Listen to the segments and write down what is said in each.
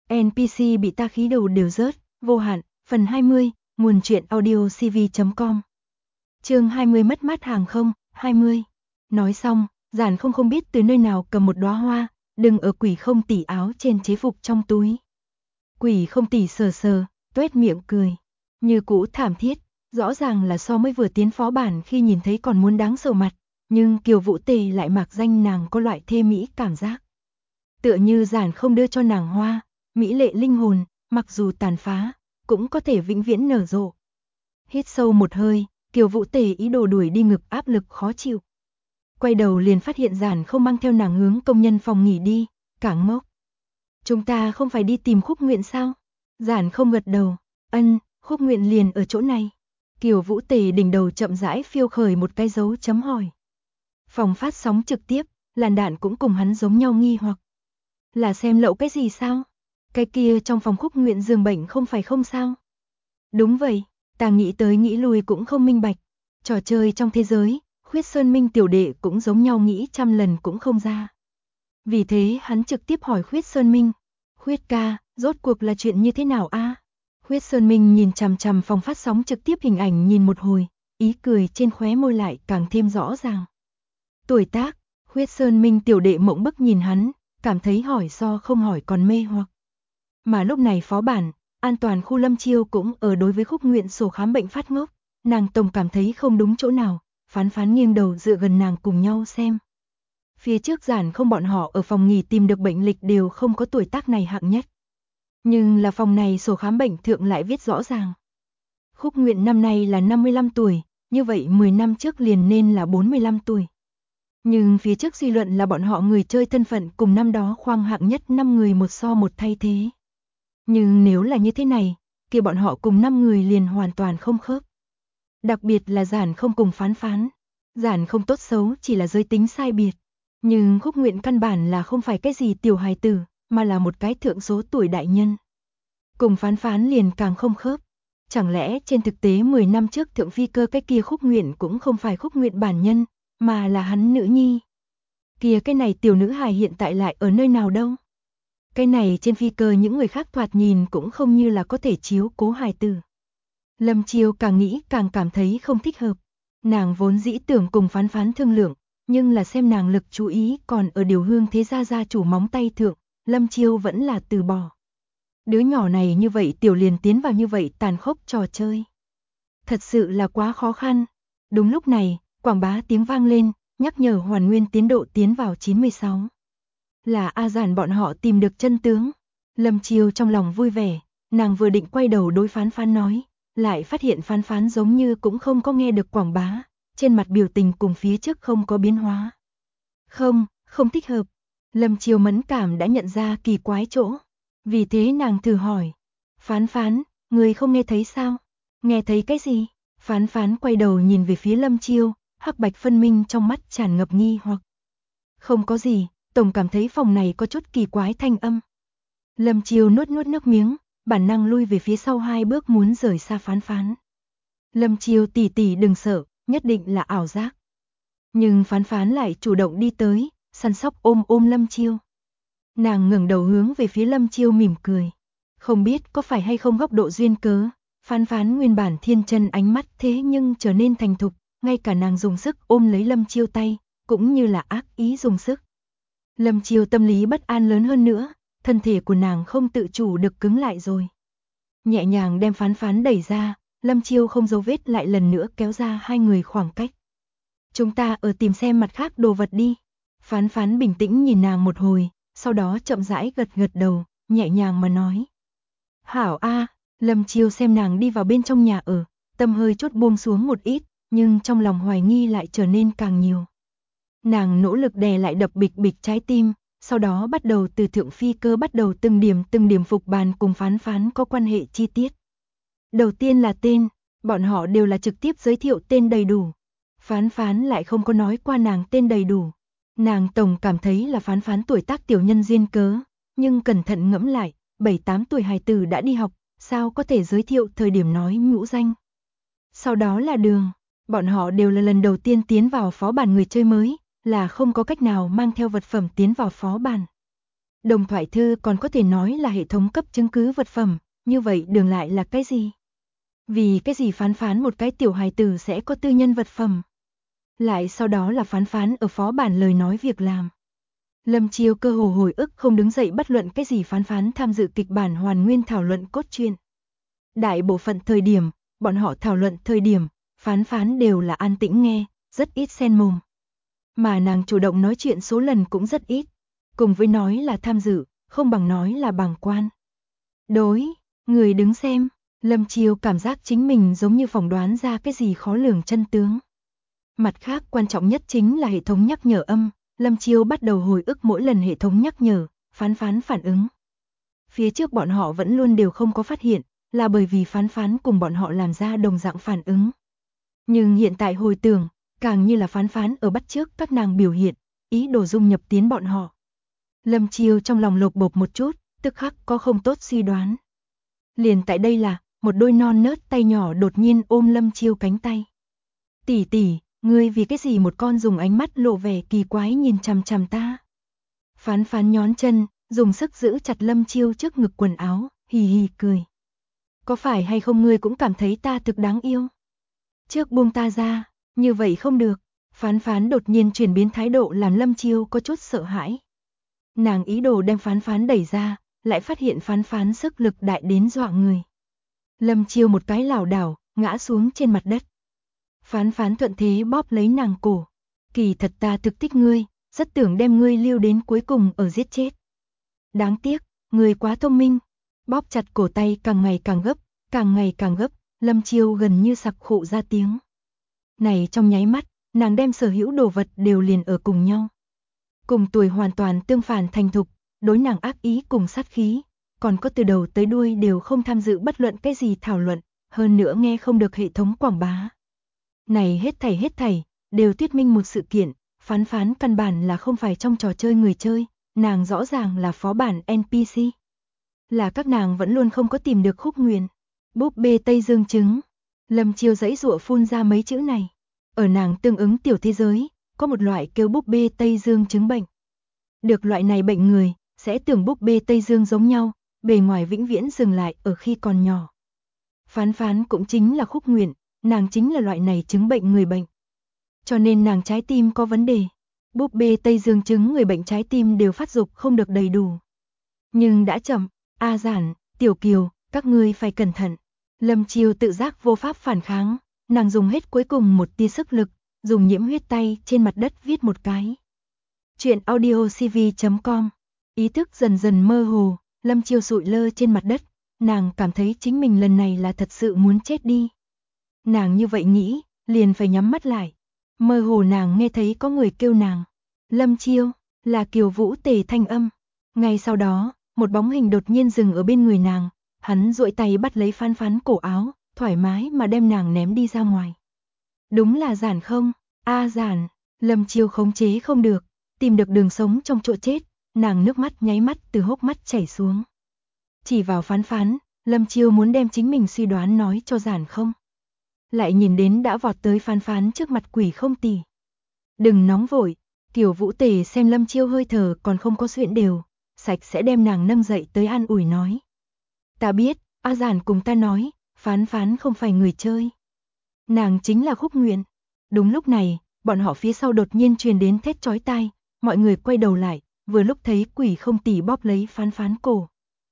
NPC bị ta khí đầu đều rớt, vô hạn, phần 20, nguồn truyện audio cv.com. Chương 20 mất mát hàng không, 20. Nói xong, Giản không biết từ nơi nào cầm một đóa hoa, đừng ở Quỷ Không Tỷ áo trên chế phục trong túi. Quỷ Không Tỷ sờ sờ, tuét miệng cười. Như cũ thảm thiết, rõ ràng là so mới vừa tiến phó bản khi nhìn thấy còn muốn đáng sợ mặt, nhưng Kiều Vũ Tề lại mạc danh nàng có loại thê mỹ cảm giác. Tựa như Giản không đưa cho nàng hoa, mỹ lệ linh hồn, mặc dù tàn phá, cũng có thể vĩnh viễn nở rộ. Hít sâu một hơi, Kiều Vũ Tề ý đồ đuổi đi ngực áp lực khó chịu. Quay đầu liền phát hiện Giản không mang theo nàng hướng công nhân phòng nghỉ đi, càng ngốc. Chúng ta không phải đi tìm Khúc Nguyện sao? Giản không gật đầu, Khúc Nguyện liền ở chỗ này. Kiều Vũ Tề đỉnh đầu chậm rãi phiêu khởi một cái dấu chấm hỏi. Phòng phát sóng trực tiếp, Làn Đạn cũng cùng hắn giống nhau nghi hoặc. Là xem lậu cái gì sao? Cái kia trong phòng Khúc Nguyện giường bệnh không phải không sao? Đúng vậy, ta nghĩ tới nghĩ lui cũng không minh bạch. Trò chơi trong thế giới, Khuyết Sơn Minh tiểu đệ cũng giống nhau nghĩ trăm lần cũng không ra. Vì thế hắn trực tiếp hỏi Khuyết Sơn Minh. Khuyết ca, rốt cuộc là chuyện như thế nào a? Khuyết Sơn Minh nhìn chằm chằm phòng phát sóng trực tiếp hình ảnh nhìn một hồi, ý cười trên khóe môi lại càng thêm rõ ràng. Tuổi tác, Khuyết Sơn Minh tiểu đệ mộng bức nhìn hắn, cảm thấy hỏi so không hỏi còn mê hoặc. Mà lúc này phó bản, an toàn khu Lâm Chiêu cũng ở đối với Khúc Nguyện sổ khám bệnh phát ngốc, nàng tổng cảm thấy không đúng chỗ nào, phán nghiêng đầu dựa gần nàng cùng nhau xem. Phía trước Giản không bọn họ ở phòng nghỉ tìm được bệnh lịch đều không có tuổi tác này hạng nhất. Nhưng là phòng này sổ khám bệnh thượng lại viết rõ ràng. Khúc Nguyện năm nay là 55 tuổi, như vậy 10 năm trước liền nên là 45 tuổi. Nhưng phía trước suy luận là bọn họ người chơi thân phận cùng năm đó khoang hạng nhất 5 người một so một thay thế. Nhưng nếu là như thế này, kia bọn họ cùng 5 người liền hoàn toàn không khớp. Đặc biệt là Giản không cùng phán. Giản không tốt xấu chỉ là giới tính sai biệt. Nhưng Khúc Nguyện căn bản là không phải cái gì tiểu hài tử, mà là một cái thượng số tuổi đại nhân. Cùng phán liền càng không khớp. Chẳng lẽ trên thực tế 10 năm trước thượng phi cơ cái kia Khúc Nguyện cũng không phải Khúc Nguyện bản nhân, mà là hắn nữ nhi. Kìa cái này tiểu nữ hài hiện tại lại ở nơi nào đâu? Cái này trên phi cơ những người khác thoạt nhìn cũng không như là có thể chiếu cố hài tử. Lâm Chiêu càng nghĩ càng cảm thấy không thích hợp. Nàng vốn dĩ tưởng cùng phán thương lượng, nhưng là xem nàng lực chú ý còn ở Điều Hương thế gia chủ móng tay thượng, Lâm Chiêu vẫn là từ bỏ. Đứa nhỏ này như vậy tiểu liền tiến vào như vậy tàn khốc trò chơi. Thật sự là quá khó khăn. Đúng lúc này, quảng bá tiếng vang lên, nhắc nhở hoàn nguyên tiến độ tiến vào 96. Là A Giản bọn họ tìm được chân tướng. Lâm Chiêu trong lòng vui vẻ, nàng vừa định quay đầu đối phán nói, lại phát hiện phán giống như cũng không có nghe được quảng bá, trên mặt biểu tình cùng phía trước không có biến hóa. Không thích hợp. Lâm Chiêu mẫn cảm đã nhận ra kỳ quái chỗ. Vì thế nàng thử hỏi, phán, người không nghe thấy sao? Nghe thấy cái gì? Phán quay đầu nhìn về phía Lâm Chiêu, hắc bạch phân minh trong mắt tràn ngập nghi hoặc. Không có gì, tổng cảm thấy phòng này có chút kỳ quái thanh âm. Lâm Chiêu nuốt nước miếng, bản năng lui về phía sau 2 bước muốn rời xa phán. Lâm Chiêu tỷ đừng sợ, nhất định là ảo giác. Nhưng phán lại chủ động đi tới, săn sóc ôm Lâm Chiêu. Nàng ngẩng đầu hướng về phía Lâm Chiêu mỉm cười. Không biết có phải hay không góc độ duyên cớ, phán nguyên bản thiên chân ánh mắt thế nhưng trở nên thành thục, ngay cả nàng dùng sức ôm lấy Lâm Chiêu tay, cũng như là ác ý dùng sức. Lâm Chiêu tâm lý bất an lớn hơn nữa, thân thể của nàng không tự chủ được cứng lại rồi. Nhẹ nhàng đem phán đẩy ra, Lâm Chiêu không giấu vết lại lần nữa kéo ra 2 người khoảng cách. Chúng ta ở tìm xem mặt khác đồ vật đi. Phán bình tĩnh nhìn nàng một hồi, sau đó chậm rãi gật đầu, nhẹ nhàng mà nói. Hảo a. Lâm Chiêu xem nàng đi vào bên trong nhà ở, tâm hơi chút buông xuống một ít, nhưng trong lòng hoài nghi lại trở nên càng nhiều. Nàng nỗ lực đè lại đập bịch trái tim, sau đó bắt đầu từ thượng phi cơ bắt đầu từng điểm phục bàn cùng phán có quan hệ chi tiết. Đầu tiên là tên, bọn họ đều là trực tiếp giới thiệu tên đầy đủ. Phán lại không có nói qua nàng tên đầy đủ. Nàng tổng cảm thấy là phán tuổi tác tiểu nhân duyên cớ, nhưng cẩn thận ngẫm lại, 7-8 tuổi hài tử đã đi học, sao có thể giới thiệu thời điểm nói nhũ danh. Sau đó là Đường, bọn họ đều là lần đầu tiên tiến vào phó bản người chơi mới, là không có cách nào mang theo vật phẩm tiến vào phó bản. Đồng thoại thư còn có thể nói là hệ thống cấp chứng cứ vật phẩm, như vậy đường lại là cái gì? Vì cái gì phán phán một cái tiểu hài tử sẽ có tư nhân vật phẩm? Lại sau đó là phán phán ở phó bản lời nói việc làm. Lâm Chiêu cơ hồ hồi ức không đứng dậy bất luận cái gì phán phán tham dự kịch bản hoàn nguyên thảo luận cốt truyện. Đại bộ phận thời điểm, bọn họ thảo luận thời điểm, phán phán đều là an tĩnh nghe, rất ít xen mồm. Mà nàng chủ động nói chuyện số lần cũng rất ít, cùng với nói là tham dự, không bằng nói là bàng quan. Đối, người đứng xem, Lâm Chiêu cảm giác chính mình giống như phỏng đoán ra cái gì khó lường chân tướng. Mặt khác quan trọng nhất chính là hệ thống nhắc nhở âm, Lâm Chiêu bắt đầu hồi ức mỗi lần hệ thống nhắc nhở, phán phán phản ứng. Phía trước bọn họ vẫn luôn đều không có phát hiện, là bởi vì phán phán cùng bọn họ làm ra đồng dạng phản ứng. Nhưng hiện tại hồi tưởng, càng như là phán phán ở bắt chước các nàng biểu hiện, ý đồ dung nhập tiến bọn họ. Lâm Chiêu trong lòng lột bột một chút, tức khắc có không tốt suy đoán. Liền tại đây là, một đôi non nớt tay nhỏ đột nhiên ôm Lâm Chiêu cánh tay. Tỷ tỷ, ngươi vì cái gì một con dùng ánh mắt lộ vẻ kỳ quái nhìn chằm chằm ta? Phán phán nhón chân, dùng sức giữ chặt Lâm Chiêu trước ngực quần áo, hì hì cười. Có phải hay không ngươi cũng cảm thấy ta thực đáng yêu? Trước buông ta ra, như vậy không được. Phán phán đột nhiên chuyển biến thái độ làm Lâm Chiêu có chút sợ hãi. Nàng ý đồ đem phán phán đẩy ra, lại phát hiện phán phán sức lực đại đến dọa người. Lâm Chiêu một cái lảo đảo, ngã xuống trên mặt đất. Phán phán thuận thế bóp lấy nàng cổ. Kỳ thật ta thực thích ngươi, rất tưởng đem ngươi lưu đến cuối cùng ở giết chết. Đáng tiếc, ngươi quá thông minh. Bóp chặt cổ tay càng ngày càng gấp, Lâm Chiêu gần như sặc khụ ra tiếng. Này trong nháy mắt, nàng đem sở hữu đồ vật đều liền ở cùng nhau. Cùng tuổi hoàn toàn tương phản thành thục, đối nàng ác ý cùng sát khí, còn có từ đầu tới đuôi đều không tham dự bất luận cái gì thảo luận, hơn nữa nghe không được hệ thống quảng bá. Này hết thảy, đều thuyết minh một sự kiện, phán phán căn bản là không phải trong trò chơi người chơi, nàng rõ ràng là phó bản NPC. Là các nàng vẫn luôn không có tìm được khúc nguyện. Búp bê Tây Dương trứng. Lâm Chiêu giãy giụa phun ra mấy chữ này. Ở nàng tương ứng tiểu thế giới, có một loại kêu búp bê Tây Dương trứng bệnh. Được loại này bệnh người, sẽ tưởng búp bê Tây Dương giống nhau, bề ngoài vĩnh viễn dừng lại ở khi còn nhỏ. Phán phán cũng chính là khúc nguyện, nàng chính là loại này chứng bệnh người bệnh. Cho nên nàng trái tim có vấn đề. Búp bê Tây Dương trứng người bệnh trái tim đều phát dục không được đầy đủ. Nhưng đã chậm, A Giản, Tiểu Kiều, các ngươi phải cẩn thận. Lâm Chiêu tự giác vô pháp phản kháng, nàng dùng hết cuối cùng một tia sức lực, dùng nhiễm huyết tay trên mặt đất viết một cái. Chuyện audiocv.com. Ý thức dần dần mơ hồ, Lâm Chiêu sụi lơ trên mặt đất, nàng cảm thấy chính mình lần này là thật sự muốn chết đi. Nàng như vậy nghĩ, liền phải nhắm mắt lại. Mơ hồ nàng nghe thấy có người kêu nàng. Lâm Chiêu, là Kiều Vũ Tề thanh âm. Ngay sau đó, một bóng hình đột nhiên dừng ở bên người nàng, hắn duỗi tay bắt lấy phán phán cổ áo, thoải mái mà đem nàng ném đi ra ngoài. Đúng là Giản không? A Giản, Lâm Chiêu khống chế không được, tìm được đường sống trong chỗ chết, nàng nước mắt nháy mắt từ hốc mắt chảy xuống. Chỉ vào phán phán, Lâm Chiêu muốn đem chính mình suy đoán nói cho Giản không. Lại nhìn đến đã vọt tới phán phán trước mặt Quỷ Không Tỷ. Đừng nóng vội, Kiều Vũ Tề xem Lâm Chiêu hơi thở còn không có xuyễn đều, sạch sẽ đem nàng nâng dậy tới an ủi nói. Ta biết, A Giản cùng ta nói, phán phán không phải người chơi. Nàng chính là khúc nguyện. Đúng lúc này, bọn họ phía sau đột nhiên truyền đến thét chói tai, mọi người quay đầu lại, vừa lúc thấy Quỷ Không Tỷ bóp lấy phán phán cổ.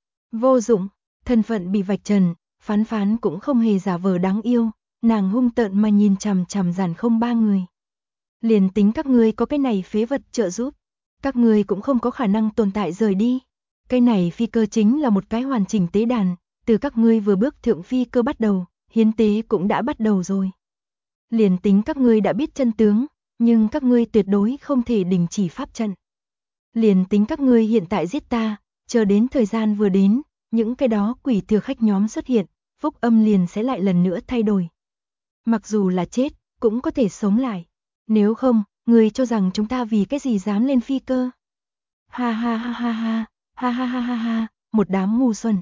Vô dụng, thân phận bị vạch trần, phán phán cũng không hề giả vờ đáng yêu, nàng hung tợn mà nhìn chằm chằm Giản không ba người. Liền tính các ngươi có cái này phế vật trợ giúp, các ngươi cũng không có khả năng tồn tại rời đi. Cái này phi cơ chính là một cái hoàn chỉnh tế đàn, từ các ngươi vừa bước thượng phi cơ bắt đầu, hiến tế cũng đã bắt đầu rồi. Liền tính các ngươi đã biết chân tướng, nhưng các ngươi tuyệt đối không thể đình chỉ pháp trận. Liền tính các ngươi hiện tại giết ta, chờ đến thời gian vừa đến, những cái đó quỷ thừa khách nhóm xuất hiện, phúc âm liền sẽ lại lần nữa thay đổi. Mặc dù là chết, cũng có thể sống lại. Nếu không, ngươi cho rằng chúng ta vì cái gì dám lên phi cơ? Ha ha ha ha ha, ha ha ha ha ha, một đám ngu xuẩn.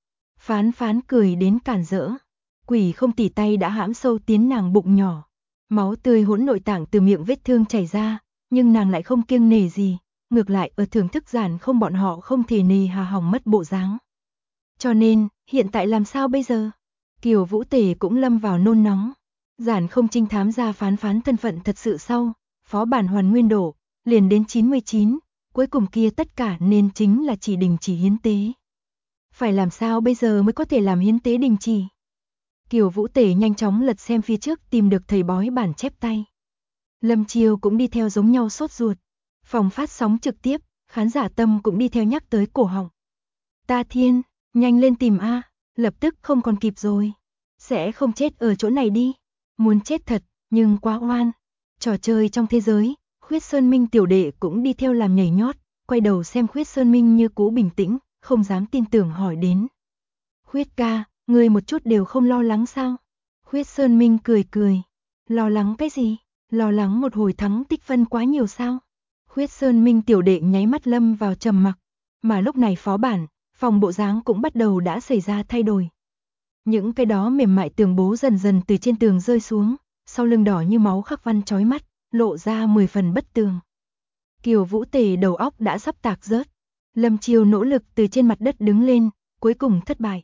Phán phán cười đến cản rỡ. Quỷ Không Tỷ tay đã hãm sâu tiến nàng bụng nhỏ. Máu tươi hỗn nội tạng từ miệng vết thương chảy ra, nhưng nàng lại không kiêng nể gì. ngược lại ở thưởng thức Giản Không bọn họ không thể nề hà hỏng mất bộ dáng. Cho nên, hiện tại làm sao bây giờ? Kiều Vũ Tề cũng lâm vào nôn nóng. Giản Không trinh thám ra phán phán thân phận thật sự sau, phó bản hoàn nguyên đổ, liền đến 99, cuối cùng kia tất cả nên chính là chỉ đình chỉ hiến tế. Phải làm sao bây giờ mới có thể làm hiến tế đình chỉ? Kiều Vũ Tề nhanh chóng lật xem phía trước tìm được thầy bói bản chép tay. Lâm Chiêu cũng đi theo giống nhau sốt ruột. Phòng phát sóng trực tiếp, khán giả tâm cũng đi theo nhắc tới cổ họng. Ta thiên, nhanh lên tìm A, lập tức không còn kịp rồi. Sẽ không chết ở chỗ này đi. Muốn chết thật, nhưng quá oan. Trò chơi trong thế giới, Khuyết Sơn Minh tiểu đệ cũng đi theo làm nhảy nhót, quay đầu xem Khuyết Sơn Minh như cũ bình tĩnh, không dám tin tưởng hỏi đến. Khuyết ca, ngươi một chút đều không lo lắng sao? Khuyết Sơn Minh cười cười. Lo lắng cái gì? Lo lắng một hồi thắng tích phân quá nhiều sao? Khuyết Sơn Minh tiểu đệ nháy mắt lâm vào trầm mặc. Mà lúc này phó bản, phòng bộ dáng cũng bắt đầu đã xảy ra thay đổi. Những cái đó mềm mại tường bố dần dần từ trên tường rơi xuống, sau lưng đỏ như máu khắc văn chói mắt, lộ ra 10 phần bất tường. Kiều Vũ Tề đầu óc đã sắp tạc rớt. Lâm Chiêu nỗ lực từ trên mặt đất đứng lên, cuối cùng thất bại.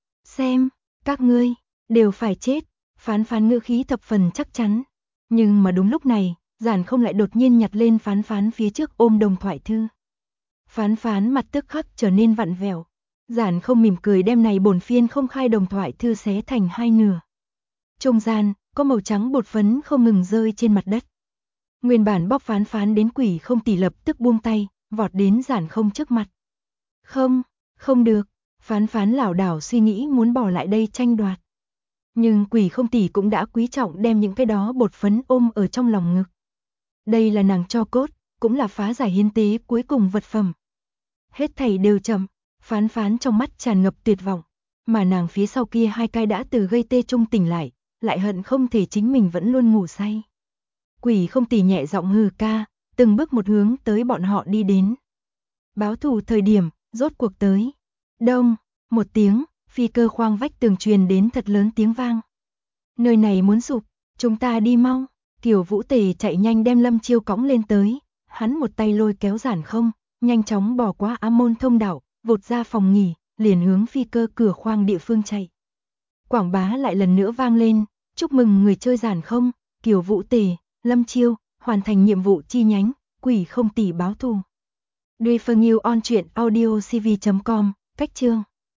Xem, các ngươi, đều phải chết, phán phán ngữ khí thập phần chắc chắn. Nhưng mà đúng lúc này, Giản Không lại đột nhiên nhặt lên phán phán phía trước ôm đồng thoại thư. Phán phán mặt tức khắc trở nên vặn vẹo. Giản Không mỉm cười đem này bổn phiên không khai đồng thoại thư xé thành hai nửa. Trung gian, có màu trắng bột phấn không ngừng rơi trên mặt đất. Nguyên bản bóc phán phán đến Quỷ Không Tỷ lập tức buông tay, vọt đến Giản Không trước mặt. Không, không được, phán phán lảo đảo suy nghĩ muốn bỏ lại đây tranh đoạt. Nhưng Quỷ Không Tỷ cũng đã quý trọng đem những cái đó bột phấn ôm ở trong lòng ngực. Đây là nàng cho cốt, cũng là phá giải hiến tế cuối cùng vật phẩm. Hết thảy đều chậm, phán phán trong mắt tràn ngập tuyệt vọng, mà nàng phía sau kia hai cái đã từ gây tê trung tỉnh lại hận không thể chính mình vẫn luôn ngủ say. Quỷ Không Tỷ nhẹ giọng hừ ca, từng bước một hướng tới bọn họ đi đến. Báo thù thời điểm, rốt cuộc tới. Đông, một tiếng, phi cơ khoang vách tường truyền đến thật lớn tiếng vang. Nơi này muốn sụp, chúng ta đi mau. Kiều Vũ Tề chạy nhanh đem Lâm Chiêu cõng lên tới, hắn một tay lôi kéo Giản Không, nhanh chóng bỏ qua Á Môn thông đạo, vụt ra phòng nghỉ, liền hướng phi cơ cửa khoang địa phương chạy. Quảng bá lại lần nữa vang lên, chúc mừng người chơi Giản Không, Kiều Vũ Tề, Lâm Chiêu, hoàn thành nhiệm vụ chi nhánh, Quỷ Không Tỷ báo thù. Duy Phương Yêu on truyện audio cv.com, cách chương.